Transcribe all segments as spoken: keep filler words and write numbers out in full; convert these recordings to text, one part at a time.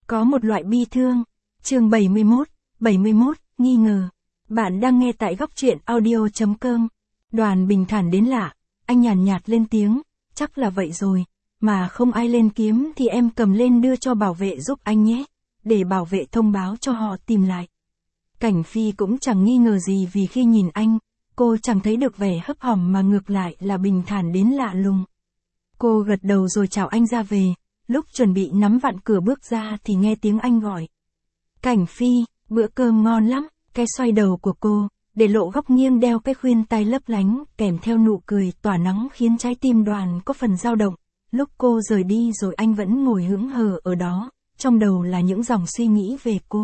Có một loại bi thương. Chương bảy mươi mốt, bảy mươi mốt, nghi ngờ. Bạn đang nghe tại góc truyện audio chấm com. Đoàn bình thản đến lạ, anh nhàn nhạt lên tiếng, chắc là vậy rồi, mà không ai lên kiếm thì em cầm lên đưa cho bảo vệ giúp anh nhé, để bảo vệ thông báo cho họ tìm lại. Cảnh Phi cũng chẳng nghi ngờ gì vì khi nhìn anh, cô chẳng thấy được vẻ hấp hòm mà ngược lại là bình thản đến lạ lùng. Cô gật đầu rồi chào anh ra về, lúc chuẩn bị nắm vặn cửa bước ra thì nghe tiếng anh gọi. Cảnh Phi, bữa cơm ngon lắm, cái xoay đầu của cô, để lộ góc nghiêng đeo cái khuyên tai lấp lánh, kèm theo nụ cười tỏa nắng khiến trái tim Đoàn có phần dao động. Lúc cô rời đi rồi anh vẫn ngồi hững hờ ở đó, trong đầu là những dòng suy nghĩ về cô.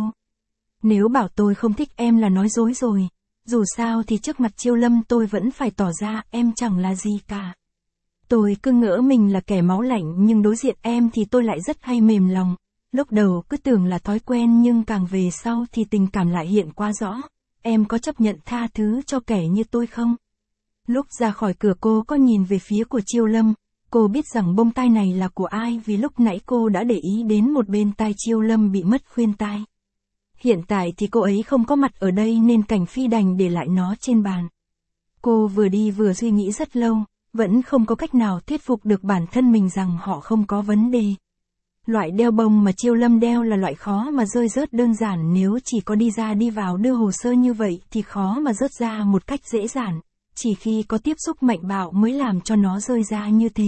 Nếu bảo tôi không thích em là nói dối rồi, dù sao thì trước mặt Chiêu Lâm tôi vẫn phải tỏ ra em chẳng là gì cả. Tôi cứ ngỡ mình là kẻ máu lạnh nhưng đối diện em thì tôi lại rất hay mềm lòng. Lúc đầu cứ tưởng là thói quen nhưng càng về sau thì tình cảm lại hiện quá rõ. Em có chấp nhận tha thứ cho kẻ như tôi không? Lúc ra khỏi cửa cô có nhìn về phía của Chiêu Lâm. Cô biết rằng bông tai này là của ai vì lúc nãy cô đã để ý đến một bên tai Chiêu Lâm bị mất khuyên tai. Hiện tại thì cô ấy không có mặt ở đây nên Cảnh Phi đành để lại nó trên bàn. Cô vừa đi vừa suy nghĩ rất lâu, vẫn không có cách nào thuyết phục được bản thân mình rằng họ không có vấn đề. Loại đeo bông mà Chiêu Lâm đeo là loại khó mà rơi rớt đơn giản, nếu chỉ có đi ra đi vào đưa hồ sơ như vậy thì khó mà rớt ra một cách dễ dàng, chỉ khi có tiếp xúc mạnh bạo mới làm cho nó rơi ra như thế.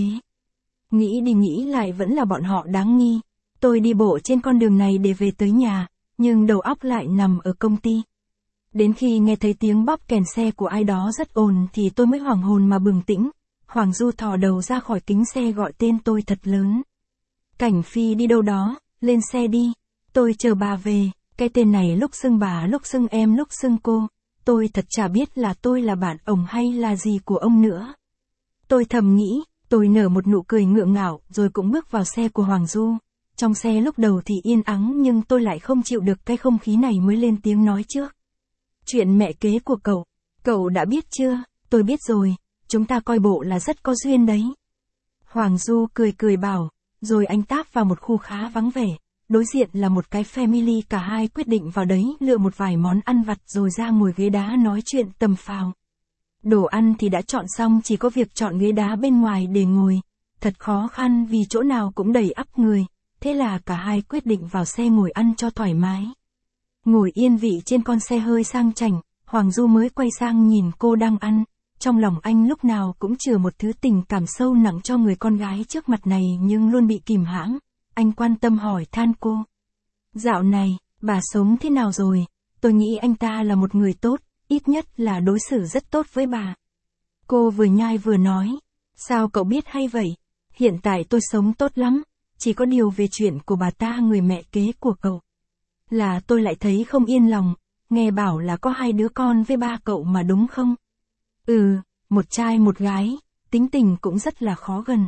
Nghĩ đi nghĩ lại vẫn là bọn họ đáng nghi. Tôi đi bộ trên con đường này để về tới nhà, nhưng đầu óc lại nằm ở công ty. Đến khi nghe thấy tiếng bóp kèn xe của ai đó rất ồn thì tôi mới hoảng hồn mà bừng tỉnh. Hoàng Du thò đầu ra khỏi kính xe gọi tên tôi thật lớn. Cảnh Phi đi đâu đó, lên xe đi, tôi chờ bà về. Cái tên này lúc xưng bà lúc xưng em lúc xưng cô, tôi thật chả biết là tôi là bạn ổng hay là gì của ông nữa. Tôi thầm nghĩ, tôi nở một nụ cười ngượng ngạo rồi cũng bước vào xe của Hoàng Du. Trong xe lúc đầu thì yên ắng nhưng tôi lại không chịu được cái không khí này mới lên tiếng nói trước. Chuyện mẹ kế của cậu, cậu đã biết chưa? Tôi biết rồi, chúng ta coi bộ là rất có duyên đấy. Hoàng Du cười cười bảo, rồi anh táp vào một khu khá vắng vẻ. Đối diện là một cái family, cả hai quyết định vào đấy lựa một vài món ăn vặt rồi ra ngồi ghế đá nói chuyện tầm phào. Đồ ăn thì đã chọn xong, chỉ có việc chọn ghế đá bên ngoài để ngồi. Thật khó khăn vì chỗ nào cũng đầy ắp người. Thế là cả hai quyết định vào xe ngồi ăn cho thoải mái. Ngồi yên vị trên con xe hơi sang chảnh, Hoàng Du mới quay sang nhìn cô đang ăn. Trong lòng anh lúc nào cũng chứa một thứ tình cảm sâu nặng cho người con gái trước mặt này nhưng luôn bị kìm hãm. Anh quan tâm hỏi than cô. Dạo này, bà sống thế nào rồi? Tôi nghĩ anh ta là một người tốt, ít nhất là đối xử rất tốt với bà. Cô vừa nhai vừa nói. Sao cậu biết hay vậy? Hiện tại tôi sống tốt lắm. Chỉ có điều về chuyện của bà ta, người mẹ kế của cậu, là tôi lại thấy không yên lòng. Nghe bảo là có hai đứa con với ba cậu mà đúng không? Ừ, một trai một gái, tính tình cũng rất là khó gần.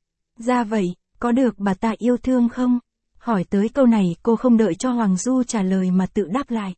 Ra vậy, có được bà ta yêu thương không? Hỏi tới câu này cô không đợi cho Hoàng Du trả lời mà tự đáp lại.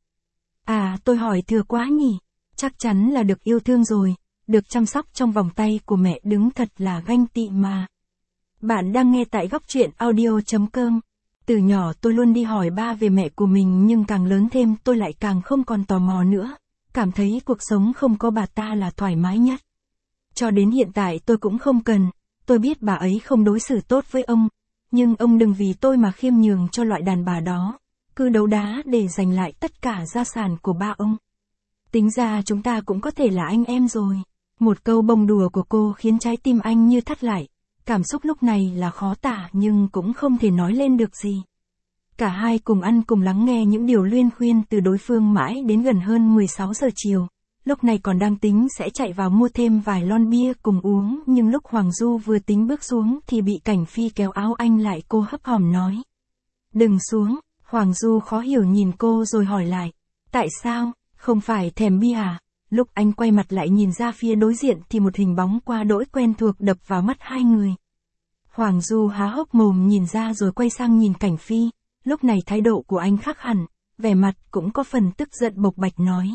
À, tôi hỏi thừa quá nhỉ, chắc chắn là được yêu thương rồi, được chăm sóc trong vòng tay của mẹ đứng thật là ganh tị mà. Bạn đang nghe tại góc truyện audio chấm com. Từ nhỏ tôi luôn đi hỏi ba về mẹ của mình nhưng càng lớn thêm tôi lại càng không còn tò mò nữa. Cảm thấy cuộc sống không có bà ta là thoải mái nhất. Cho đến hiện tại tôi cũng không cần. Tôi biết bà ấy không đối xử tốt với ông. Nhưng ông đừng vì tôi mà khiêm nhường cho loại đàn bà đó. Cứ đấu đá để giành lại tất cả gia sản của ba ông. Tính ra chúng ta cũng có thể là anh em rồi. Một câu bông đùa của cô khiến trái tim anh như thắt lại. Cảm xúc lúc này là khó tả nhưng cũng không thể nói lên được gì. Cả hai cùng ăn cùng lắng nghe những điều luyên khuyên từ đối phương mãi đến gần hơn mười sáu giờ chiều. Lúc này còn đang tính sẽ chạy vào mua thêm vài lon bia cùng uống nhưng lúc Hoàng Du vừa tính bước xuống thì bị Cảnh Phi kéo áo anh lại. Cô hấp hòm nói. Đừng xuống. Hoàng Du khó hiểu nhìn cô rồi hỏi lại. Tại sao, không phải thèm bia à? Lúc anh quay mặt lại nhìn ra phía đối diện thì một hình bóng qua đỗi quen thuộc đập vào mắt hai người. Hoàng Du há hốc mồm nhìn ra rồi quay sang nhìn Cảnh Phi. Lúc này thái độ của anh khác hẳn, vẻ mặt cũng có phần tức giận bộc bạch nói.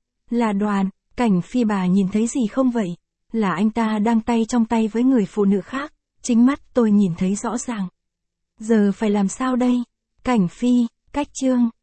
Là Đoàn, Cảnh Phi, bà nhìn thấy gì không vậy? Là anh ta đang tay trong tay với người phụ nữ khác, chính mắt tôi nhìn thấy rõ ràng. Giờ phải làm sao đây? Cảnh Phi, cách chương.